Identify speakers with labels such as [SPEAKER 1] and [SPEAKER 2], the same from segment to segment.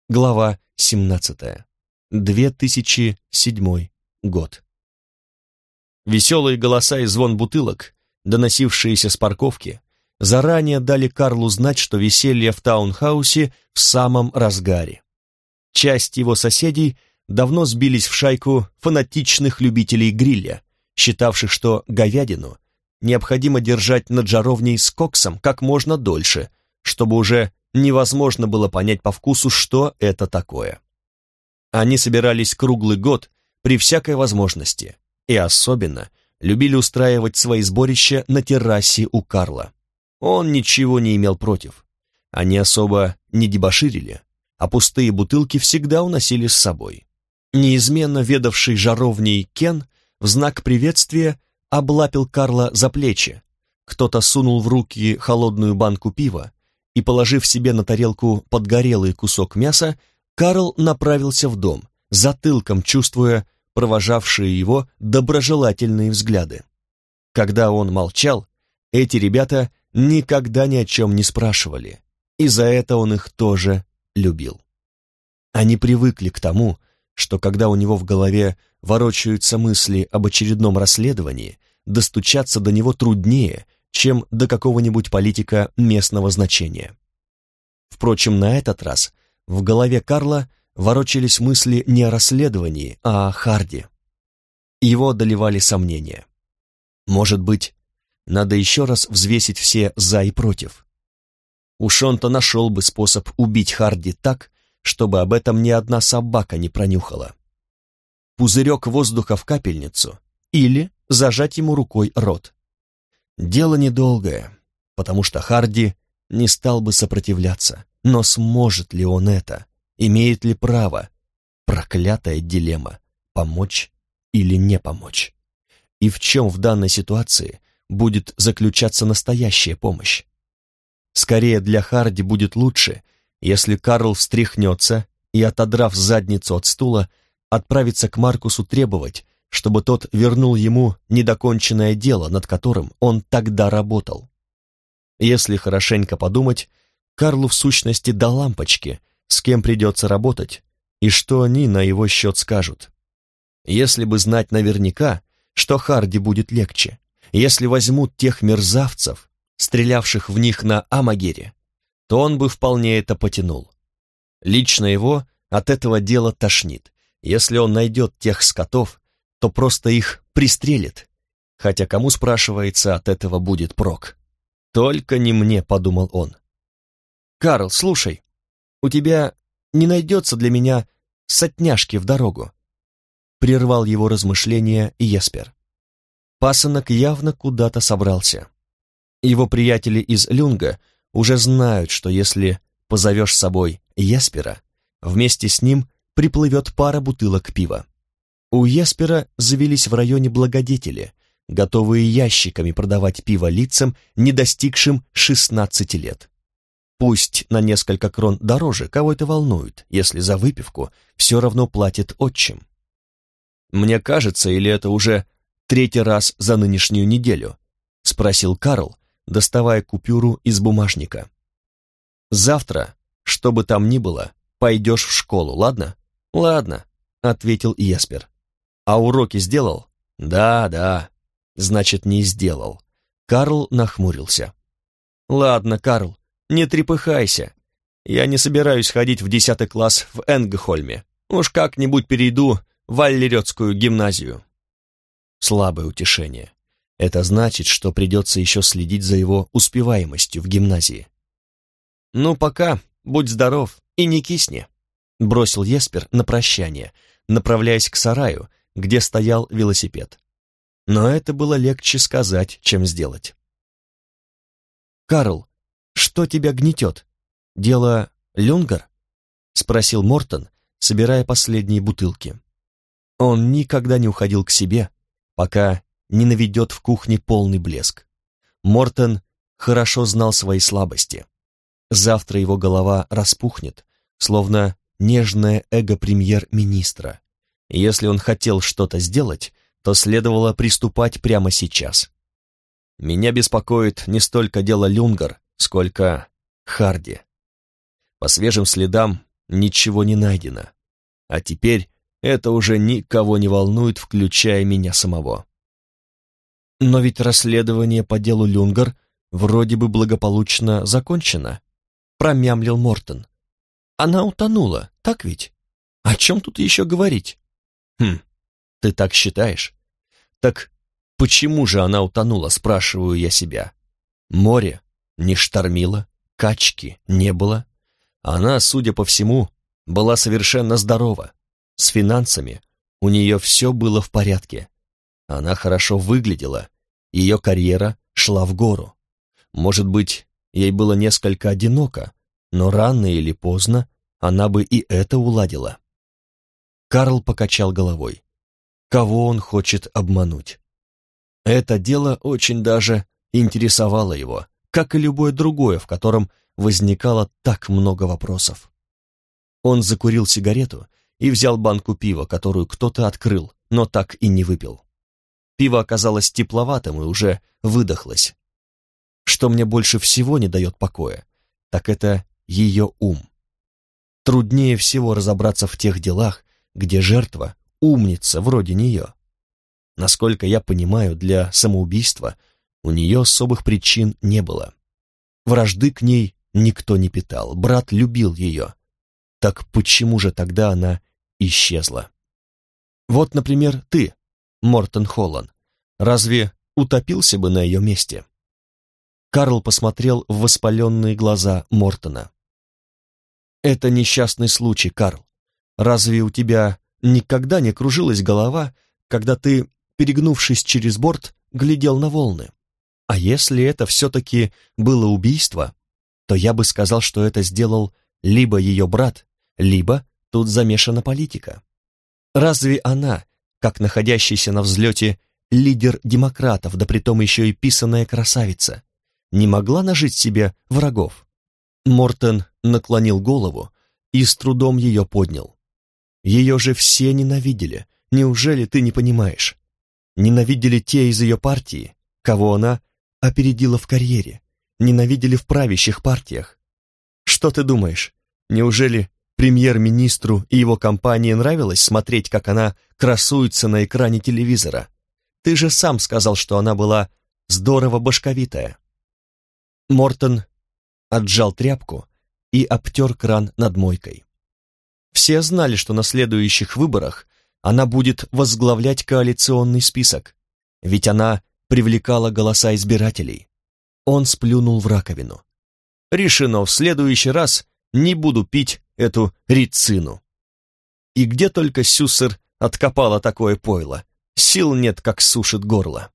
[SPEAKER 1] Глава 17. 2007 год. Веселые голоса и звон бутылок, доносившиеся с парковки, заранее дали Карлу знать, что веселье в таунхаусе в самом разгаре. Часть его соседей давно сбились в шайку фанатичных любителей гриля, считавших, что говядину необходимо держать над жаровней с коксом как можно дольше, чтобы уже невозможно было понять по вкусу, что это такое. Они собирались круглый год при всякой возможности и особенно любили устраивать свои сборища на террасе у Карла. Он ничего не имел против. Они особо не дебоширили, а пустые бутылки всегда уносили с собой. Неизменно ведавший жаровней Кен в знак приветствия облапил Карла за плечи. Кто-то сунул в руки холодную банку пива, и, положив себе на тарелку подгорелый кусок мяса, Карл направился в дом, затылком чувствуя провожавшие его доброжелательные взгляды. Когда он молчал, эти ребята никогда ни о чем не спрашивали, и за это он их тоже любил. Они привыкли к тому, что когда у него в голове ворочаются мысли об очередном расследовании, достучаться до него труднее, чем до какого-нибудь политика местного значения. Впрочем, на этот раз в голове Карла ворочались мысли не о расследовании, а о Харди. Его одолевали сомнения. Может быть, надо еще раз взвесить все «за» и «против». Уж он-то нашел бы способ убить Харди так, чтобы об этом ни одна собака не пронюхала. Пузырек воздуха в капельницу или зажать ему рукой рот. Дело недолгое, потому что Харди не стал бы сопротивляться, но сможет ли он это? Имеет ли право? Проклятая дилемма — помочь или не помочь? И в чем в данной ситуации будет заключаться настоящая помощь? Скорее для Харди будет лучше, если Карл встряхнется и, отодрав задницу от стула, отправится к Маркусу требовать, чтобы тот вернул ему недоконченное дело, над которым он тогда работал. Если хорошенько подумать, Карлу в сущности до лампочки, с кем придется работать и что они на его счет скажут. Если бы знать наверняка, что Харди будет легче, если возьмут тех мерзавцев, стрелявших в них на Амагере, то он бы вполне это потянул. Лично его от этого дела тошнит. Если он найдет тех скотов, то просто их пристрелит, хотя кому, спрашивается, от этого будет прок. «Только не мне», — подумал он. «Карл, слушай, у тебя не найдется для меня сотняшки в дорогу?» Прервал его размышления Еспер. Пасынок явно куда-то собрался. Его приятели из Люнга уже знают, что если позовешь с собой Еспера, вместе с ним приплывет пара бутылок пива. У Еспера завелись в районе благодетели, готовые ящиками продавать пиво лицам, не достигшим 16 лет. Пусть на несколько крон дороже, кого это волнует, если за выпивку все равно платит отчим. «Мне кажется, или это уже третий раз за нынешнюю неделю?» — спросил Карл, доставая купюру из бумажника. «Завтра, что бы там ни было, пойдешь в школу, ладно?» «Ладно», — ответил Еспер. «А уроки сделал?» «Да, значит, не сделал». Карл нахмурился. «Ладно, Карл, не трепыхайся. Я не собираюсь ходить в 10 класс в Энгхольме. Уж как-нибудь перейду в Аллерёдскую гимназию». Слабое утешение. Это значит, что придется еще следить за его успеваемостью в гимназии. «Ну, пока, будь здоров и не кисни», — бросил Еспер на прощание, направляясь к сараю, где стоял велосипед. Но это было легче сказать, чем сделать. «Карл, что тебя гнетет? Дело Люнгар?» — спросил Мортон, собирая последние бутылки. Он никогда не уходил к себе, пока не наведет в кухне полный блеск. Мортон хорошо знал свои слабости. Завтра его голова распухнет, словно нежное эго премьер-министра. Если он хотел что-то сделать, то следовало приступать прямо сейчас. «Меня беспокоит не столько дело Люнгар, сколько Харди. По свежим следам ничего не найдено. А теперь это уже никого не волнует, включая меня самого. Но ведь расследование по делу Люнгар вроде бы благополучно закончено, промямлил Мортон. Она утонула, так ведь? О чем тут еще говорить? Ты так считаешь? Так почему же она утонула, спрашиваю я себя. Море не штормило, качки не было. Она, судя по всему, была совершенно здорова. С финансами у нее все было в порядке. Она хорошо выглядела, ее карьера шла в гору. Может быть, ей было несколько одиноко, но рано или поздно она бы и это уладила. Карл покачал головой. Кого он хочет обмануть? Это дело очень даже интересовало его, как и любое другое, в котором возникало так много вопросов. Он закурил сигарету и взял банку пива, которую кто-то открыл, но так и не выпил. Пиво оказалось тепловатым и уже выдохлось. Что мне больше всего не дает покоя, так это ее ум. Труднее всего разобраться в тех делах, где жертва — умница вроде нее. Насколько я понимаю, для самоубийства у нее особых причин не было. Вражды к ней никто не питал, брат любил ее. Так почему же тогда она исчезла? Вот, например, ты, Мортон Холлан, разве утопился бы на ее месте? Карл посмотрел в воспаленные глаза Мортона. Это несчастный случай, Карл. Разве у тебя никогда не кружилась голова, когда ты, перегнувшись через борт, глядел на волны? А если это все-таки было убийство, то я бы сказал, что это сделал либо ее брат, либо тут замешана политика. Разве она, как находящийся на взлете лидер демократов, да притом еще и писаная красавица, не могла нажить себе врагов? Мортон наклонил голову и с трудом ее поднял. Ее же все ненавидели, неужели ты не понимаешь? Ненавидели те из ее партии, кого она опередила в карьере, ненавидели в правящих партиях. Что ты думаешь, неужели премьер-министру и его компании нравилось смотреть, как она красуется на экране телевизора? Ты же сам сказал, что она была здорово башковитая. Мортон отжал тряпку и обтер кран над мойкой. Все знали, что на следующих выборах она будет возглавлять коалиционный список, ведь она привлекала голоса избирателей. Он сплюнул в раковину. Решено, в следующий раз не буду пить эту рицину. И где только Сюссер откопала такое пойло, сил нет, как сушит горло.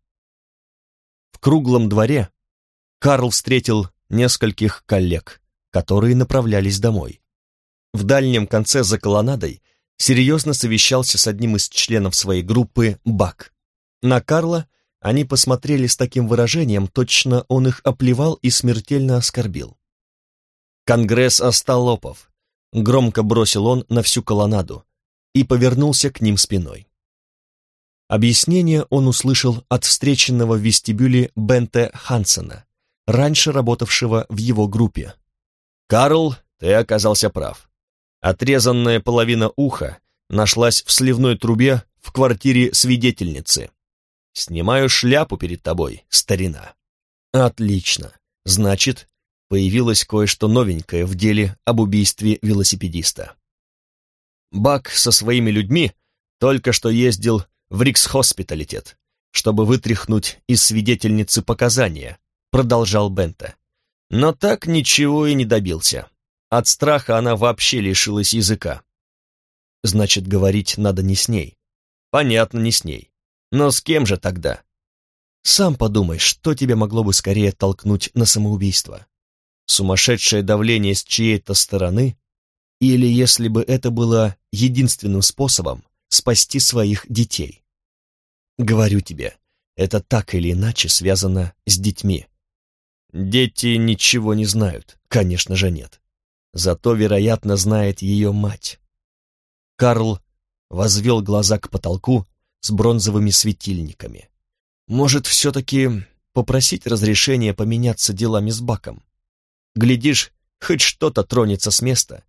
[SPEAKER 1] В круглом дворе Карл встретил нескольких коллег, которые направлялись домой. В дальнем конце за колоннадой серьезно совещался с одним из членов своей группы Бак. На Карла они посмотрели с таким выражением, точно он их оплевал и смертельно оскорбил. «Конгресс остолопов», — громко бросил он на всю колоннаду и повернулся к ним спиной. Объяснение он услышал от встреченного в вестибюле Бенте Хансена, раньше работавшего в его группе. «Карл, ты оказался прав. Отрезанная половина уха нашлась в сливной трубе в квартире свидетельницы. Снимаю шляпу перед тобой, старина». «Отлично. Значит, появилось кое-что новенькое в деле об убийстве велосипедиста. Бак со своими людьми только что ездил в Риксхоспиталитет, чтобы вытряхнуть из свидетельницы показания», продолжал Бенте. «Но так ничего и не добился. От страха она вообще лишилась языка». «Значит, говорить надо не с ней». «Понятно, не с ней. Но с кем же тогда?» «Сам подумай, что тебя могло бы скорее толкнуть на самоубийство? Сумасшедшее давление с чьей-то стороны? Или если бы это было единственным способом спасти своих детей? Говорю тебе, это так или иначе связано с детьми». «Дети ничего не знают, конечно же нет. Зато, вероятно, знает ее мать». Карл возвел глаза к потолку с бронзовыми светильниками. «Может, все-таки попросить разрешения поменяться делами с Баком? Глядишь, хоть что-то тронется с места,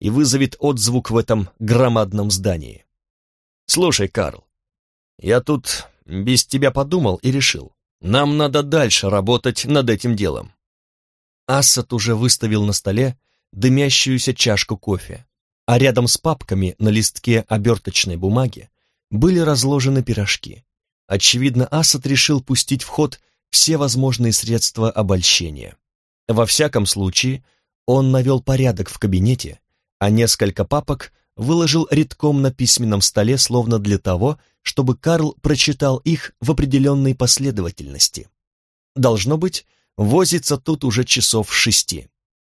[SPEAKER 1] и вызовет отзвук в этом громадном здании. Слушай, Карл, я тут без тебя подумал и решил, нам надо дальше работать над этим делом. Ассад уже выставил на столе дымящуюся чашку кофе, а рядом с папками на листке оберточной бумаги были разложены пирожки. Очевидно, Ассад решил пустить в ход все возможные средства обольщения. Во всяком случае, он навел порядок в кабинете, а несколько папок выложил редком на письменном столе, словно для того, чтобы Карл прочитал их в определенной последовательности. Должно быть, возится тут уже часов 6.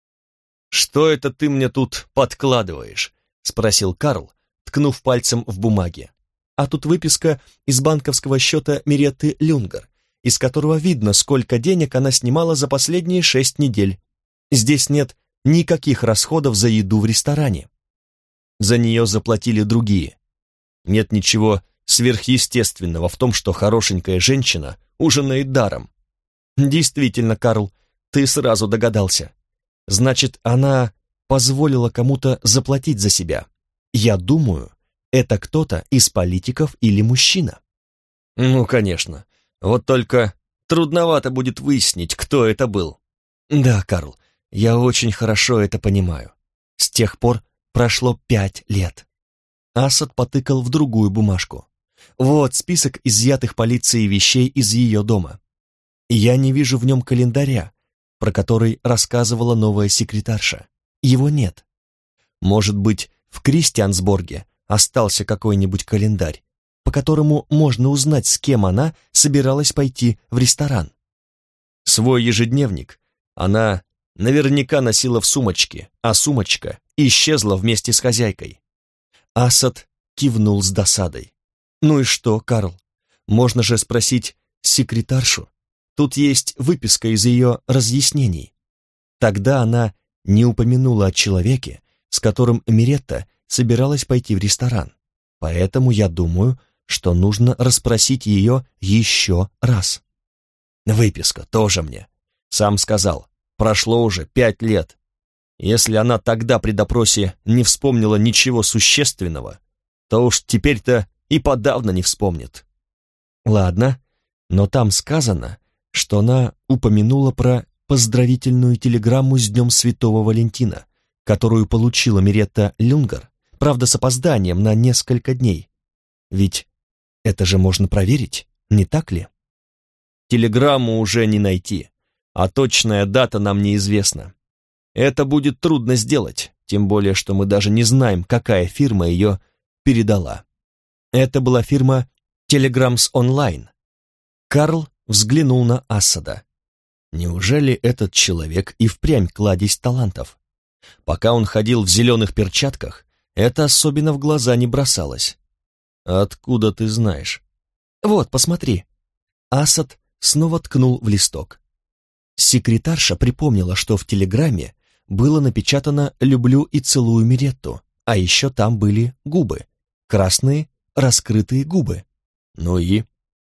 [SPEAKER 1] «Что это ты мне тут подкладываешь?» — спросил Карл, ткнув пальцем в бумаге. А тут выписка из банковского счета Миретты Люнгер, из которого видно, сколько денег она снимала за последние 6 недель. Здесь нет никаких расходов за еду в ресторане. За нее заплатили другие. Нет ничего сверхъестественного в том, что хорошенькая женщина ужинает даром. Действительно, Карл, ты сразу догадался. Значит, она позволила кому-то заплатить за себя. Я думаю, это кто-то из политиков или мужчина. Ну, конечно. Вот только трудновато будет выяснить, кто это был. Да, Карл, я очень хорошо это понимаю. С тех пор прошло 5 лет. Ассад потыкал в другую бумажку. Вот список изъятых полицией вещей из ее дома. Я не вижу в нем календаря, про который рассказывала новая секретарша. Его нет. Может быть, в Кристиансборге остался какой-нибудь календарь, по которому можно узнать, с кем она собиралась пойти в ресторан. Свой ежедневник она наверняка носила в сумочке, а сумочка исчезла вместе с хозяйкой. Ассад кивнул с досадой. Ну и что, Карл? Можно же спросить секретаршу. Тут есть выписка из ее разъяснений. Тогда она не упомянула о человеке, с которым Миретта собиралась пойти в ресторан. Поэтому я думаю, что нужно расспросить ее еще раз. Выписка тоже мне. Сам сказал, прошло уже 5 лет. Если она тогда при допросе не вспомнила ничего существенного, то уж теперь-то и подавно не вспомнит. Ладно, но там сказано, что она упомянула про поздравительную телеграмму с Днем Святого Валентина, которую получила Миретта Люнгер, правда с опозданием на несколько дней. Ведь это же можно проверить, не так ли? Телеграмму уже не найти, а точная дата нам неизвестна. Это будет трудно сделать, тем более, что мы даже не знаем, какая фирма ее передала. Это была фирма Telegrams Online. Карл взглянул на Ассада. Неужели этот человек и впрямь кладезь талантов? Пока он ходил в зеленых перчатках, это особенно в глаза не бросалось. «Откуда ты знаешь?» «Вот, посмотри». Ассад снова ткнул в листок. Секретарша припомнила, что в телеграмме было напечатано «Люблю и целую Миретту», а еще там были губы, красные раскрытые губы. Ну и?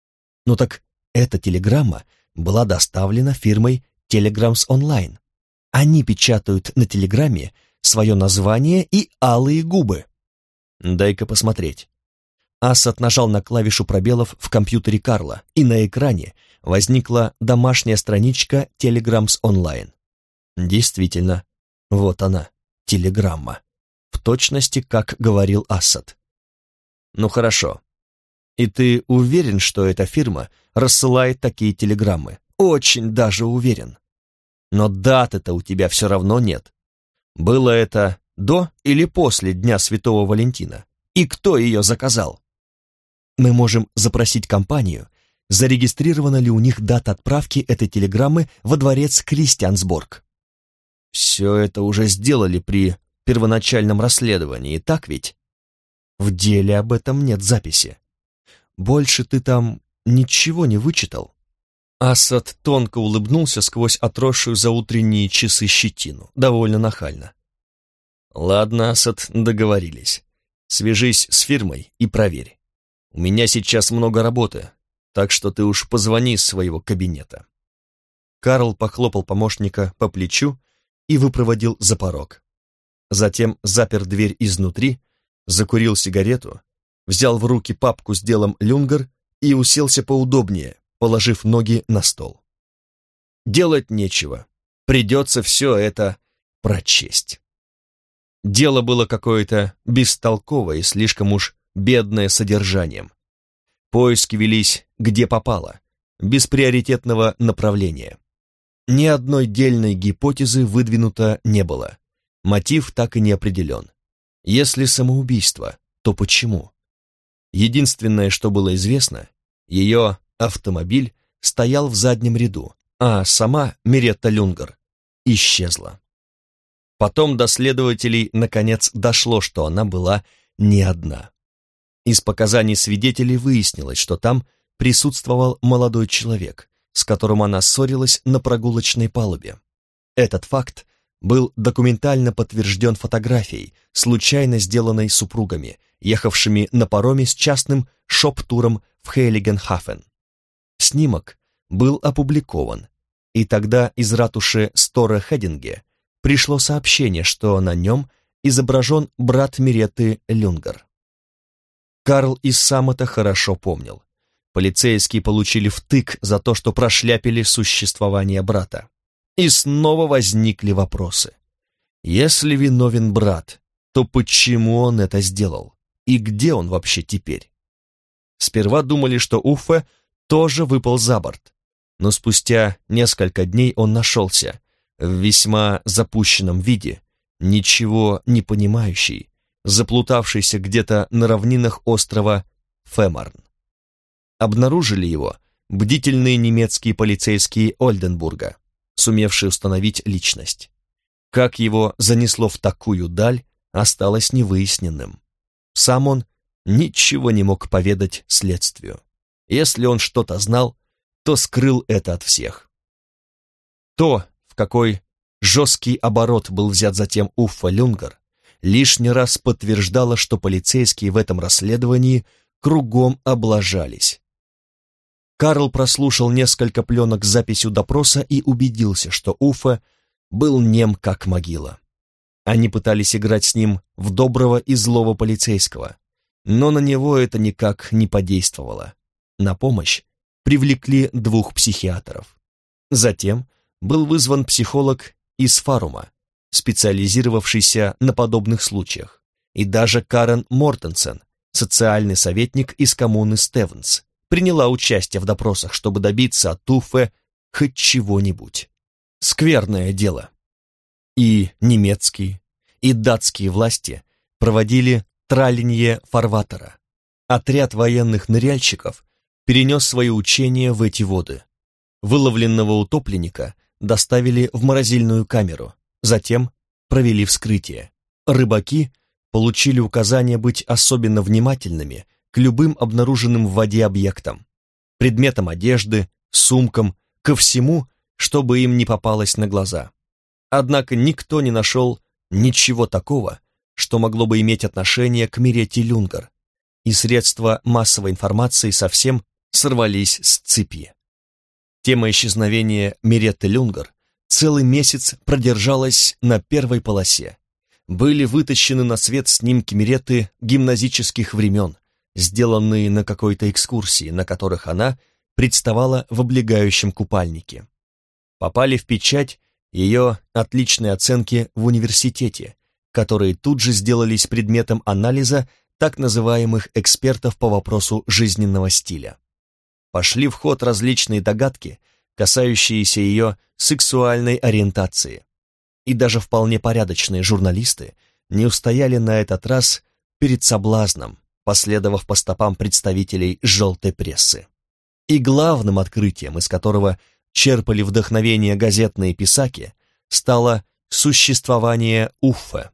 [SPEAKER 1] Ну так эта телеграмма была доставлена фирмой Telegrams Online. Они печатают на телеграмме свое название и алые губы. Дай-ка посмотреть. Ассад нажал на клавишу пробелов в компьютере Карла, и на экране возникла домашняя страничка Telegrams Online. Действительно, вот она, телеграмма. В точности, как говорил Ассад. Ну хорошо. И ты уверен, что эта фирма рассылает такие телеграммы? Очень даже уверен. Но даты-то у тебя все равно нет. Было это до или после Дня Святого Валентина? И кто ее заказал? Мы можем запросить компанию, зарегистрирована ли у них дата отправки этой телеграммы во дворец Кристиансборг. Все это уже сделали при первоначальном расследовании, так ведь? В деле об этом нет записи. Больше ты там ничего не вычитал? Ассад тонко улыбнулся сквозь отросшую за утренние часы щетину, довольно нахально. Ладно, Ассад, договорились. Свяжись с фирмой и проверь. У меня сейчас много работы, так что ты уж позвони из своего кабинета. Карл похлопал помощника по плечу и выпроводил за порог. затем запер дверь изнутри, закурил сигарету, взял в руки папку с делом Люнгер и уселся поудобнее, положив ноги на стол. Делать нечего, придется все это прочесть. Дело было какое-то бестолковое и слишком уж бедное содержанием. Поиски велись где попало, без приоритетного направления. Ни одной дельной гипотезы выдвинуто не было. Мотив так и не определен. Если самоубийство, то почему? Единственное, что было известно, ее автомобиль стоял в заднем ряду, а сама Миретта Люнгер исчезла. Потом до следователей наконец дошло, что она была не одна. Из показаний свидетелей выяснилось, что там присутствовал молодой человек, с которым она ссорилась на прогулочной палубе. Этот факт был документально подтвержден фотографией, случайно сделанной супругами, ехавшими на пароме с частным шоп-туром в Хейлигенхафен. Снимок был опубликован, и тогда из ратуши Сторе Хединге пришло сообщение, что на нем изображен брат Миретты Люнгер. Карл и сам это хорошо помнил. Полицейские получили втык за то, что прошляпили существование брата. И снова возникли вопросы. Если виновен брат, то почему он это сделал? И где он вообще теперь? Сперва думали, что Уффе тоже выпал за борт, но спустя несколько дней он нашелся, в весьма запущенном виде, ничего не понимающий, заплутавшийся где-то на равнинах острова Фемарн. Обнаружили его бдительные немецкие полицейские Ольденбурга, сумевшие установить личность. Как его занесло в такую даль, осталось невыясненным. Сам он ничего не мог поведать следствию. Если он что-то знал, то скрыл это от всех. То, в какой жесткий оборот был взят затем Уффе Люнгер, лишний раз подтверждало, что полицейские в этом расследовании кругом облажались. Карл прослушал несколько пленок с записью допроса и убедился, что Уффе был нем как могила. Они пытались играть с ним в доброго и злого полицейского, но на него это никак не подействовало. На помощь привлекли 2 психиатров. Затем был вызван психолог из Фарума, специализировавшийся на подобных случаях, и даже Карен Мортенсен, социальный советник из коммуны Стевенс, приняла участие в допросах, чтобы добиться от Уффе хоть чего-нибудь. Скверное дело. И немецкие, и датские власти проводили тралинье фарватера. Отряд военных ныряльщиков перенес свои учения в эти воды. Выловленного утопленника доставили в морозильную камеру, затем провели вскрытие. Рыбаки получили указание быть особенно внимательными к любым обнаруженным в воде объектам, предметам одежды, сумкам, ко всему, чтобы им не попалось на глаза. Однако никто не нашел ничего такого, что могло бы иметь отношение к Миретте Люнгер, и средства массовой информации совсем сорвались с цепи. Тема исчезновения Миретты Люнгер целый месяц продержалась на первой полосе. Были вытащены на свет снимки Миретты гимназических времен, сделанные на какой-то экскурсии, на которых она представала в облегающем купальнике. Попали в печать ее отличные оценки в университете, которые тут же сделались предметом анализа так называемых экспертов по вопросу жизненного стиля. Пошли в ход различные догадки, касающиеся ее сексуальной ориентации. И даже вполне порядочные журналисты не устояли на этот раз перед соблазном, последовав по стопам представителей желтой прессы. И главным открытием, из которого черпали вдохновение газетные писаки, стало существование Уффе.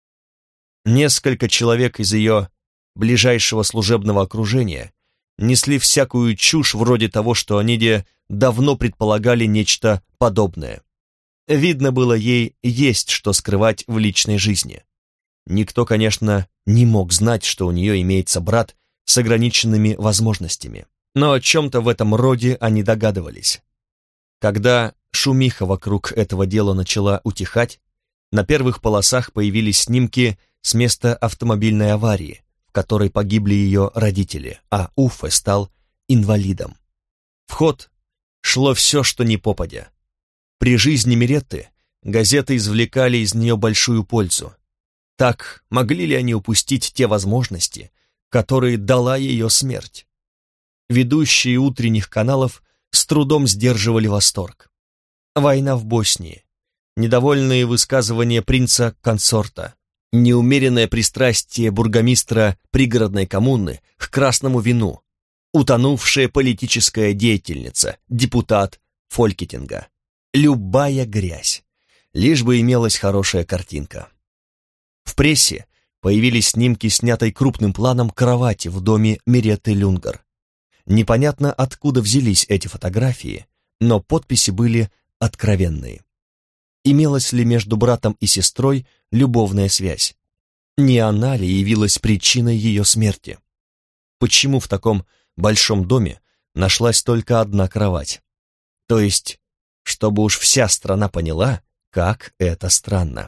[SPEAKER 1] Несколько человек из ее ближайшего служебного окружения несли всякую чушь вроде того, что они давно предполагали нечто подобное. Видно было, ей есть что скрывать в личной жизни. Никто, конечно, не мог знать, что у нее имеется брат с ограниченными возможностями, но о чем-то в этом роде они догадывались. Когда шумиха вокруг этого дела начала утихать, На первых полосах появились снимки с места автомобильной аварии, в которой погибли ее родители, а Уффе стал инвалидом. В ход шло все, что ни попадя. При жизни Миретты газеты извлекали из нее большую пользу. Так могли ли они упустить те возможности, которые дала ее смерть? Ведущие утренних каналов с трудом сдерживали восторг. Война в Боснии, недовольные высказывания принца-консорта, неумеренное пристрастие бургомистра пригородной коммуны к красному вину, утонувшая политическая деятельница, депутат Фолькетинга. Любая грязь, лишь бы имелась хорошая картинка. В прессе появились снимки, снятой крупным планом кровати в доме Миретты Люнгер. Непонятно, откуда взялись эти фотографии, но подписи были откровенные. Имелась ли между братом и сестрой любовная связь? Не она ли явилась причиной ее смерти? Почему в таком большом доме нашлась только одна кровать? То есть, чтобы уж вся страна поняла, как это странно.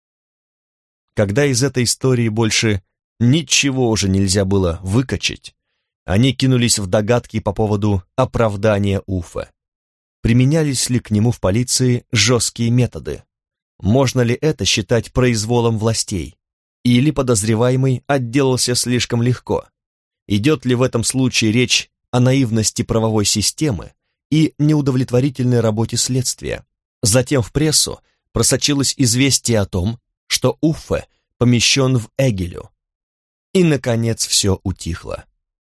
[SPEAKER 1] Когда из этой истории больше ничего уже нельзя было выкачать, они кинулись в догадки по поводу оправдания Уффе. Применялись ли к нему в полиции жесткие методы? Можно ли это считать произволом властей? Или подозреваемый отделался слишком легко? Идет ли в этом случае речь о наивности правовой системы и неудовлетворительной работе следствия? Затем в прессу просочилось известие о том, что Уффе помещен в Эгелю. И, наконец, все утихло.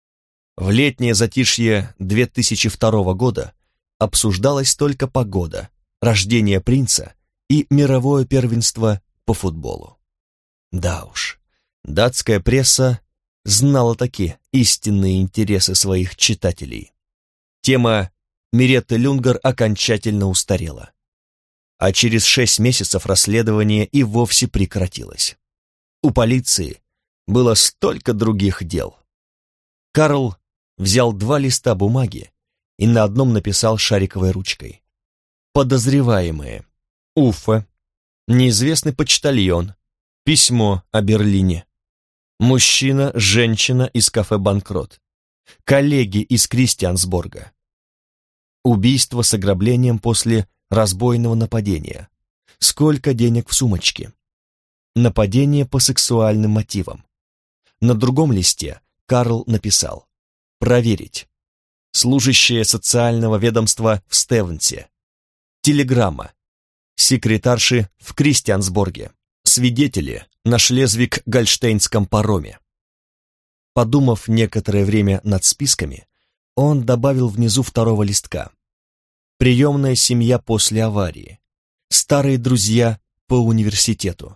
[SPEAKER 1] В летнее затишье 2002 года обсуждалась только погода, рождение принца и мировое первенство по футболу. Да уж, датская пресса знала такие истинные интересы своих читателей. Тема Миретты Люнгер окончательно устарела. А через 6 месяцев расследование и вовсе прекратилось. У полиции было столько других дел. Карл взял 2 листа бумаги и на одном написал шариковой ручкой: подозреваемые: Уффе, неизвестный почтальон, письмо о Берлине, мужчина, женщина из кафе «Банкрот», коллеги из Кристиансборга, убийство с ограблением после разбойного нападения, сколько денег в сумочке, нападение по сексуальным мотивам. На другом листе Карл написал: проверить. Служащая социального ведомства в Стевнсе. Телеграмма. Секретарши в Кристиансборге. Свидетели на Шлезвиг-Гольштейнском пароме. Подумав некоторое время над списками, он добавил внизу 2-го листка: приемная семья после аварии, старые друзья по университету.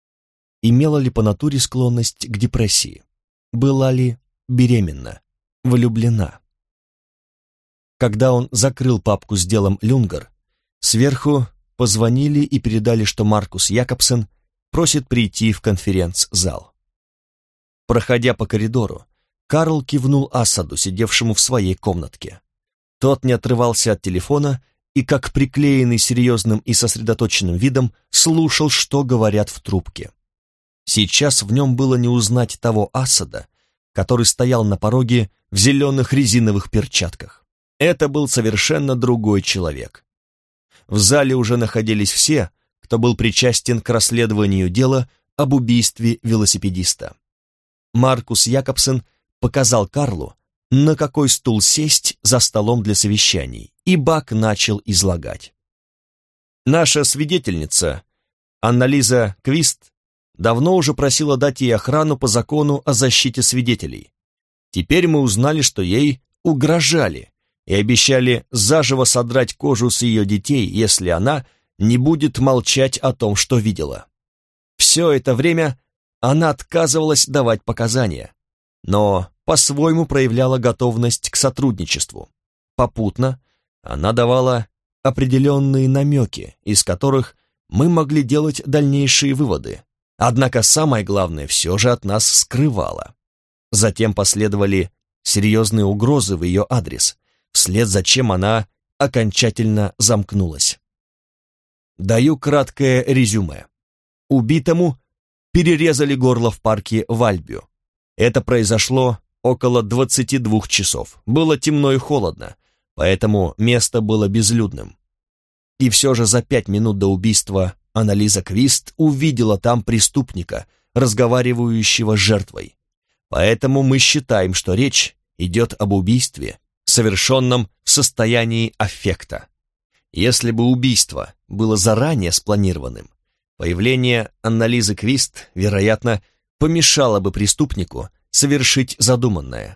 [SPEAKER 1] Имела ли по натуре склонность к депрессии? Была ли беременна? Влюблена? Когда он закрыл папку с делом Люнгер, сверху позвонили и передали, что Маркус Якобсен просит прийти в конференц-зал. Проходя по коридору, Карл кивнул Асаду, сидевшему в своей комнатке. Тот не отрывался от телефона и, как приклеенный серьезным и сосредоточенным видом, слушал, что говорят в трубке. Сейчас в нем было не узнать того Асада, который стоял на пороге в зеленых резиновых перчатках. Это был совершенно другой человек. В зале уже находились все, кто был причастен к расследованию дела об убийстве велосипедиста. Маркус Якобсен показал Карлу, на какой стул сесть за столом для совещаний, и Бак начал излагать. Наша свидетельница, Анна-Лиза Квист, давно уже просила дать ей охрану по закону о защите свидетелей. Теперь мы узнали, что ей угрожали и обещали заживо содрать кожу с ее детей, если она не будет молчать о том, что видела. Все это время она отказывалась давать показания, но по-своему проявляла готовность к сотрудничеству. Попутно она давала определенные намеки, из которых мы могли делать дальнейшие выводы, однако самое главное все же от нас скрывала. Затем последовали серьезные угрозы в ее адрес, вслед за чем она окончательно замкнулась. Даю краткое резюме. Убитому перерезали горло в парке Вальбю. Это произошло около 22 часов. Было темно и холодно, поэтому место было безлюдным. И все же за 5 минут до убийства Аннализа Квист увидела там преступника, разговаривающего с жертвой. Поэтому мы считаем, что речь идет об убийстве, совершенном в состоянии аффекта. Если бы убийство было заранее спланированным, появление Аннализы Квист, вероятно, помешало бы преступнику совершить задуманное.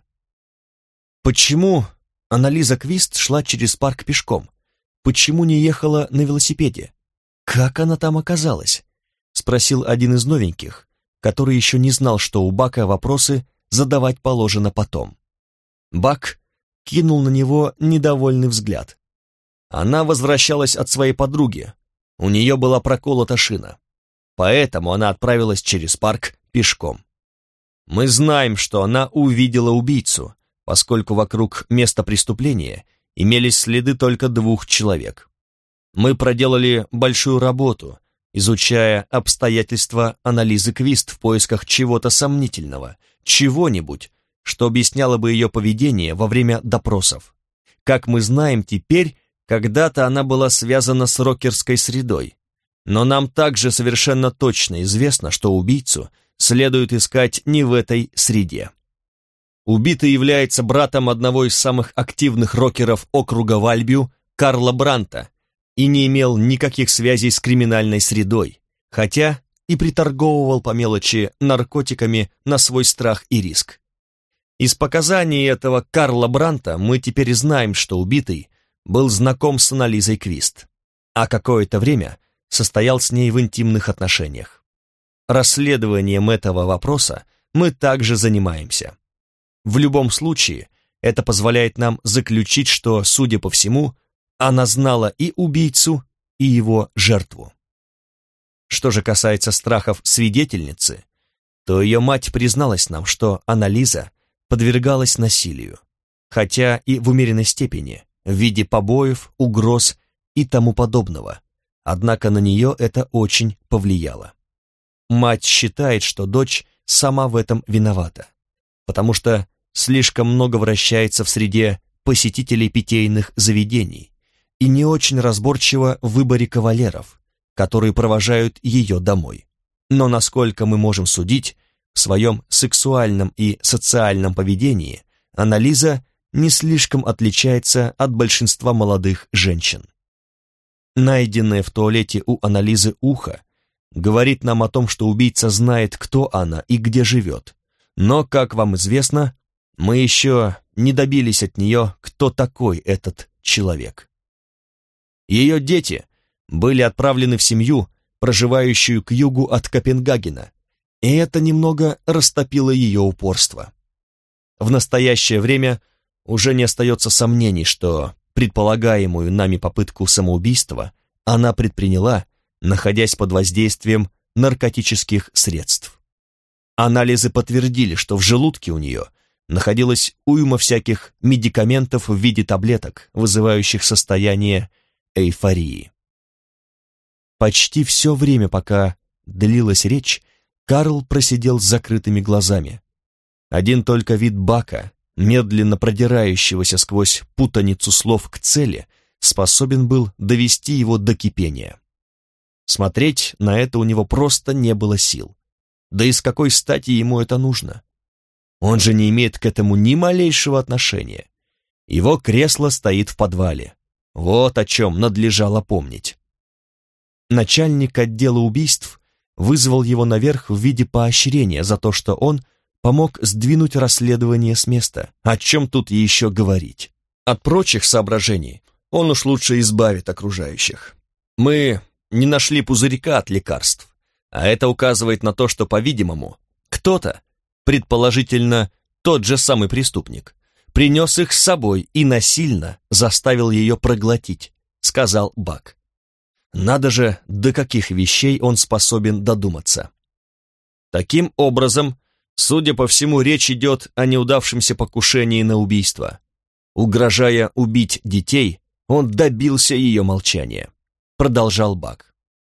[SPEAKER 1] Почему Аннализа Квист шла через парк пешком? Почему не ехала на велосипеде? Как она там оказалась? Спросил один из новеньких, который еще не знал, что у Бака вопросы задавать положено потом. Бак кинул на него недовольный взгляд. Она возвращалась от своей подруги. У нее была проколота шина. Поэтому она отправилась через парк пешком. Мы знаем, что она увидела убийцу, поскольку вокруг места преступления имелись следы только 2 человек. Мы проделали большую работу, изучая обстоятельства Аннализы Квист в поисках чего-то сомнительного, чего-нибудь, что объясняло бы ее поведение во время допросов. Как мы знаем теперь, когда-то она была связана с рокерской средой, но нам также совершенно точно известно, что убийцу следует искать не в этой среде. Убитый является братом одного из самых активных рокеров округа Вальбю, Карла Бранта, и не имел никаких связей с криминальной средой, хотя и приторговывал по мелочи наркотиками на свой страх и риск. Из показаний этого Карла Бранта мы теперь знаем, что убитый был знаком с Аннализой Квист, а какое-то время состоял с ней в интимных отношениях. Расследованием этого вопроса мы также занимаемся. В любом случае, это позволяет нам заключить, что, судя по всему, она знала и убийцу, и его жертву. Что же касается страхов свидетельницы, то ее мать призналась нам, что Аннализа подвергалась насилию, хотя и в умеренной степени, в виде побоев, угроз и тому подобного, однако на нее это очень повлияло. Мать считает, что дочь сама в этом виновата, потому что слишком много вращается в среде посетителей питейных заведений и не очень разборчива в выборе кавалеров, которые провожают ее домой. Но насколько мы можем судить, в своем сексуальном и социальном поведении Аннализа не слишком отличается от большинства молодых женщин. Найденное в туалете у Аннализы ухо говорит нам о том, что убийца знает, кто она и где живет, но, как вам известно, мы еще не добились от нее, кто такой этот человек. Ее дети были отправлены в семью, проживающую к югу от Копенгагена, и это немного растопило ее упорство. В настоящее время уже не остается сомнений, что предполагаемую нами попытку самоубийства она предприняла, находясь под воздействием наркотических средств. Анализы подтвердили, что в желудке у нее находилась уйма всяких медикаментов в виде таблеток, вызывающих состояние эйфории. Почти все время, пока длилась речь, Карл просидел с закрытыми глазами. Один только вид Бака, медленно продирающегося сквозь путаницу слов к цели, способен был довести его до кипения. Смотреть на это у него просто не было сил. Да и с какой стати ему это нужно? Он же не имеет к этому ни малейшего отношения. Его кресло стоит в подвале. Вот о чем надлежало помнить. Начальник отдела убийств вызвал его наверх в виде поощрения за то, что он помог сдвинуть расследование с места. О чем тут еще говорить? От прочих соображений он уж лучше избавит окружающих. Мы не нашли пузырька от лекарств, а это указывает на то, что, по-видимому, кто-то, предположительно тот же самый преступник, принес их с собой и насильно заставил ее проглотить, сказал Бак. Надо же, до каких вещей он способен додуматься. Таким образом, судя по всему, речь идет о неудавшемся покушении на убийство. Угрожая убить детей, он добился ее молчания, продолжал Бак.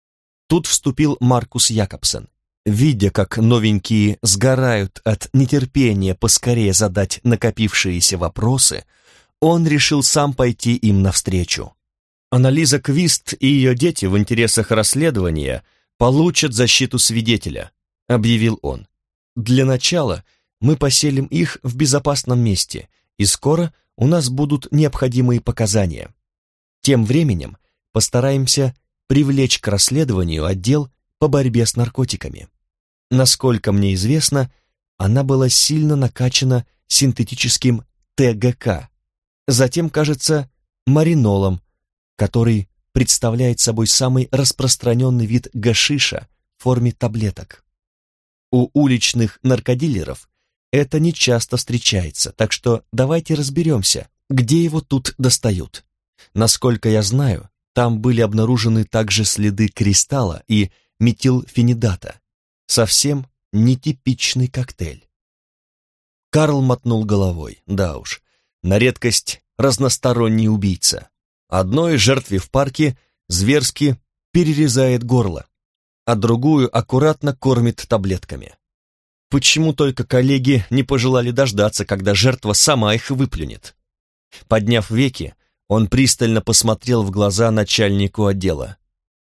[SPEAKER 1] Тут вступил Маркус Якобсен. Видя, как новенькие сгорают от нетерпения поскорее задать накопившиеся вопросы, он решил сам пойти им навстречу. Аннализа Квист и ее дети в интересах расследования получат защиту свидетеля, объявил он. Для начала мы поселим их в безопасном месте, и скоро у нас будут необходимые показания. Тем временем постараемся привлечь к расследованию отдел по борьбе с наркотиками. Насколько мне известно, она была сильно накачана синтетическим ТГК, затем, кажется, маринолом, который представляет собой самый распространенный вид гашиша в форме таблеток. У уличных наркодилеров это нечасто встречается, так что давайте разберемся, где его тут достают. Насколько я знаю, там были обнаружены также следы кристалла и метилфенидата. Совсем нетипичный коктейль. Карл мотнул головой. Да уж, на редкость разносторонний убийца. Одной жертве в парке зверски перерезает горло, а другую аккуратно кормит таблетками. Почему только коллеги не пожелали дождаться, когда жертва сама их выплюнет? Подняв веки, он пристально посмотрел в глаза начальнику отдела.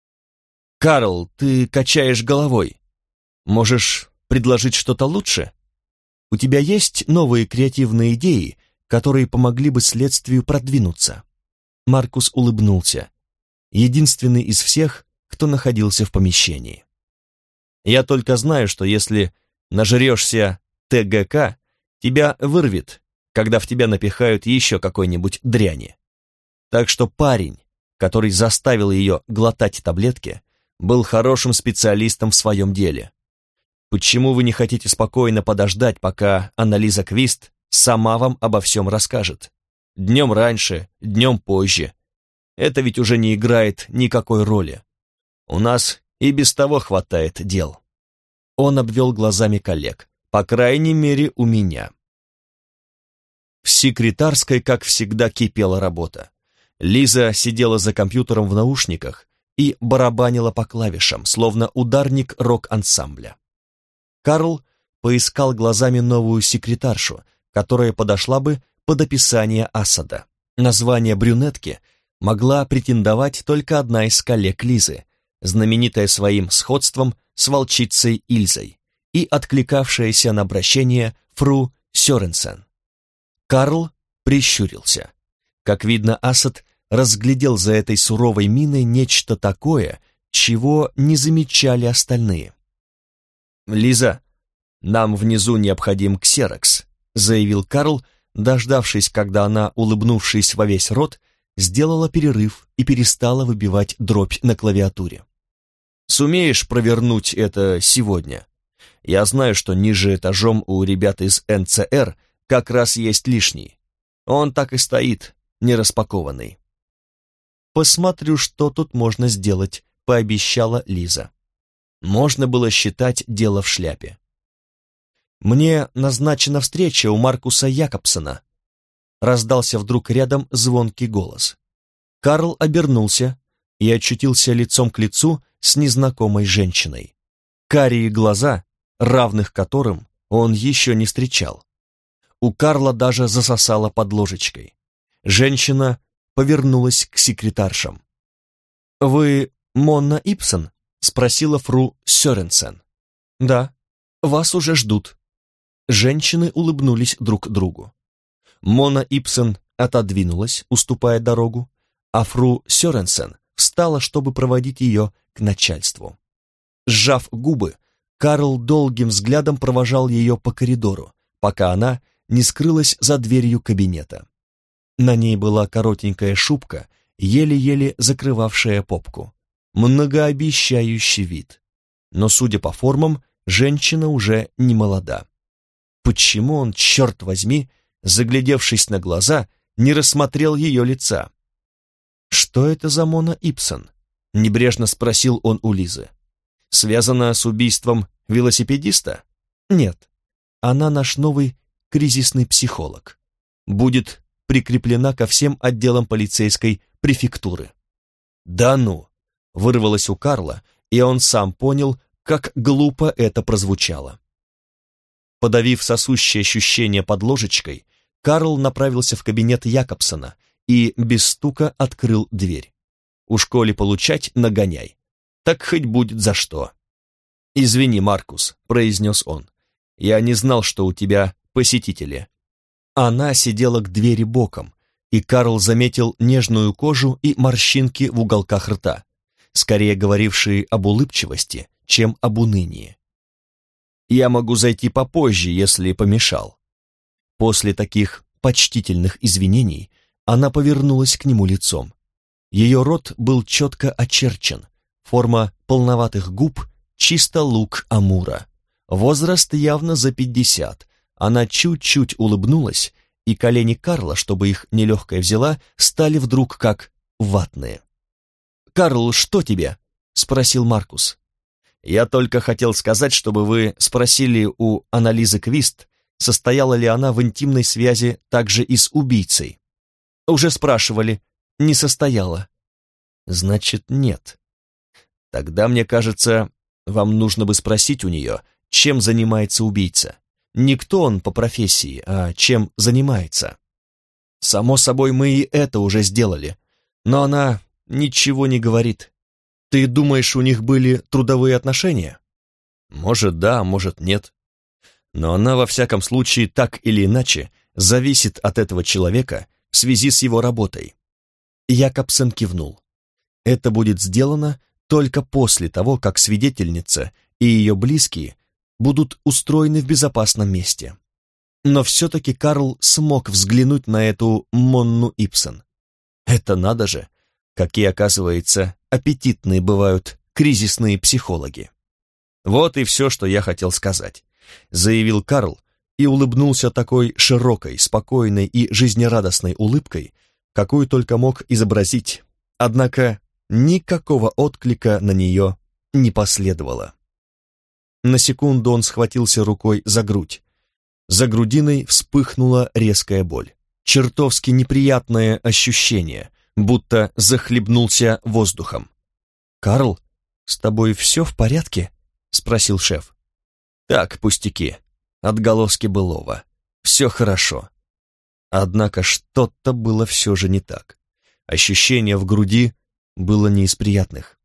[SPEAKER 1] «Карл, ты качаешь головой. Можешь предложить что-то лучше? У тебя есть новые креативные идеи, которые помогли бы следствию продвинуться?» Маркус улыбнулся, единственный из всех, кто находился в помещении. «Я только знаю, что если нажрешься ТГК, тебя вырвет, когда в тебя напихают еще какой-нибудь дряни. Так что парень, который заставил ее глотать таблетки, был хорошим специалистом в своем деле. Почему вы не хотите спокойно подождать, пока Аннализа Квист сама вам обо всем расскажет? Днем раньше, днем позже. Это ведь уже не играет никакой роли. У нас и без того хватает дел». Он обвел глазами коллег. «По крайней мере, у меня». В секретарской, как всегда, кипела работа. Лиза сидела за компьютером в наушниках и барабанила по клавишам, словно ударник рок-ансамбля. Карл поискал глазами новую секретаршу, которая подошла бы под описание Асада. Название брюнетки могла претендовать только одна из коллег Лизы, знаменитая своим сходством с волчицей Ильзой и откликавшаяся на обращение фру Сёренсен. Карл прищурился. Как видно, Асад разглядел за этой суровой миной нечто такое, чего не замечали остальные. «Лиза, нам внизу необходим ксерокс», заявил Карл, дождавшись, когда она, улыбнувшись во весь рот, сделала перерыв и перестала выбивать дробь на клавиатуре. «Сумеешь провернуть это сегодня? Я знаю, что ниже этажом у ребят из НЦР как раз есть лишний. Он так и стоит, нераспакованный». «Посмотрю, что тут можно сделать», — пообещала Лиза. Можно было считать дело в шляпе. «Мне назначена встреча у Маркуса Якобсена», — раздался вдруг рядом звонкий голос. Карл обернулся и очутился лицом к лицу с незнакомой женщиной. Карие глаза, равных которым он еще не встречал. У Карла даже засосало под ложечкой. Женщина повернулась к секретаршам. «Вы Монна Ипсон?» — спросила фру Сёренсен. «Да, вас уже ждут». Женщины улыбнулись друг другу. Мона Ипсон отодвинулась, уступая дорогу, а фру Сёренсен встала, чтобы проводить ее к начальству. Сжав губы, Карл долгим взглядом провожал ее по коридору, пока она не скрылась за дверью кабинета. На ней была коротенькая шубка, еле-еле закрывавшая попку. Многообещающий вид. Но, судя по формам, женщина уже не молода. Почему он, черт возьми, заглядевшись на глаза, не рассмотрел ее лица? «Что это за Мона Ипсон?» — небрежно спросил он у Лизы. «Связано с убийством велосипедиста?» «Нет, она наш новый кризисный психолог. Будет прикреплена ко всем отделам полицейской префектуры». «Да ну!» — вырвалось у Карла, и он сам понял, как глупо это прозвучало. Подавив сосущее ощущение под ложечкой, Карл направился в кабинет Якобсона и без стука открыл дверь. У школе получать нагоняй. Так хоть будет за что. «Извини, Маркус», — произнес он. «Я не знал, что у тебя посетители». Она сидела к двери боком, и Карл заметил нежную кожу и морщинки в уголках рта, скорее говорившие об улыбчивости, чем об унынии. «Я могу зайти попозже, если помешал». После таких почтительных извинений она повернулась к нему лицом. Ее рот был четко очерчен, форма полноватых губ — чисто лук Амура. Возраст явно за 50. Она чуть-чуть улыбнулась, и колени Карла, чтобы их нелегкая взяла, стали вдруг как ватные. «Карл, что тебе?» — спросил Маркус. «Я только хотел сказать, чтобы вы спросили у Аннализы Квист, состояла ли она в интимной связи также и с убийцей». «Уже спрашивали. Не состояла». «Значит, нет. Тогда, мне кажется, вам нужно бы спросить у нее, чем занимается убийца. Не кто он по профессии, а чем занимается». «Само собой, мы и это уже сделали, но она ничего не говорит. Ты думаешь, у них были трудовые отношения?» «Может, да, может, нет. Но она, во всяком случае, так или иначе, зависит от этого человека в связи с его работой». Якобсен кивнул. «Это будет сделано только после того, как свидетельница и ее близкие будут устроены в безопасном месте». Но все-таки Карл смог взглянуть на эту Монну Ипсен. Это надо же, какие, оказывается, аппетитные бывают кризисные психологи. «Вот и все, что я хотел сказать», — заявил Карл и улыбнулся такой широкой, спокойной и жизнерадостной улыбкой, какую только мог изобразить, однако никакого отклика на нее не последовало. На секунду он схватился рукой за грудь. За грудиной вспыхнула резкая боль. Чертовски неприятное ощущение, будто захлебнулся воздухом. «Карл, с тобой все в порядке?» — спросил шеф. «Так, пустяки, отголоски былого. Все хорошо». Однако что-то было все же не так. Ощущение в груди было не из приятных.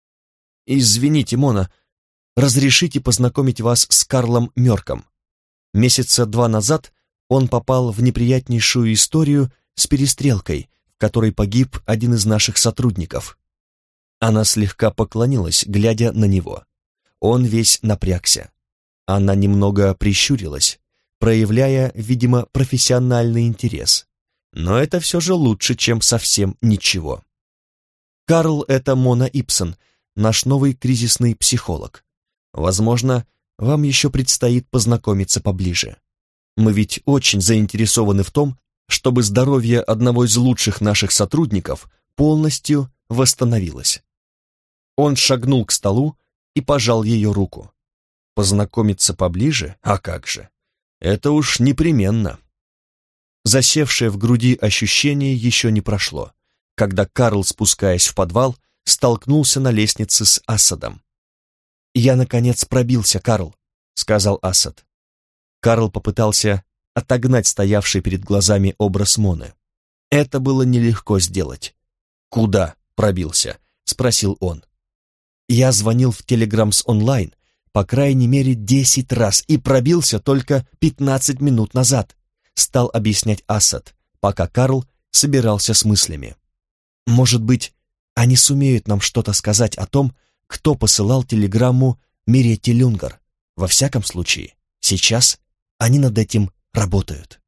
[SPEAKER 1] «Извините, Мона, разрешите познакомить вас с Карлом Мёрком. Месяца 2 назад он попал в неприятнейшую историю с перестрелкой, в которой погиб один из наших сотрудников». Она слегка поклонилась, глядя на него. Он весь напрягся. Она немного прищурилась, проявляя, видимо, профессиональный интерес. Но это все же лучше, чем совсем ничего. «Карл — это Мона Ипсен, наш новый кризисный психолог. Возможно, вам еще предстоит познакомиться поближе. Мы ведь очень заинтересованы в том, чтобы здоровье одного из лучших наших сотрудников полностью восстановилось». Он шагнул к столу и пожал ее руку. Познакомиться поближе? А как же? Это уж непременно. Засевшее в груди ощущение еще не прошло, когда Карл, спускаясь в подвал, столкнулся на лестнице с Асадом. «Я, наконец, пробился, Карл», — сказал Асад. Карл попытался отогнать стоявший перед глазами образ Моны. Это было нелегко сделать. «Куда пробился?» — спросил он. «Я звонил в Телеграмс онлайн, по крайней мере 10 раз, и пробился только 15 минут назад», — стал объяснять Асад, пока Карл собирался с мыслями. «Может быть, они сумеют нам что-то сказать о том, кто посылал телеграмму Миретте Люнгар. Во всяком случае, сейчас они над этим работают».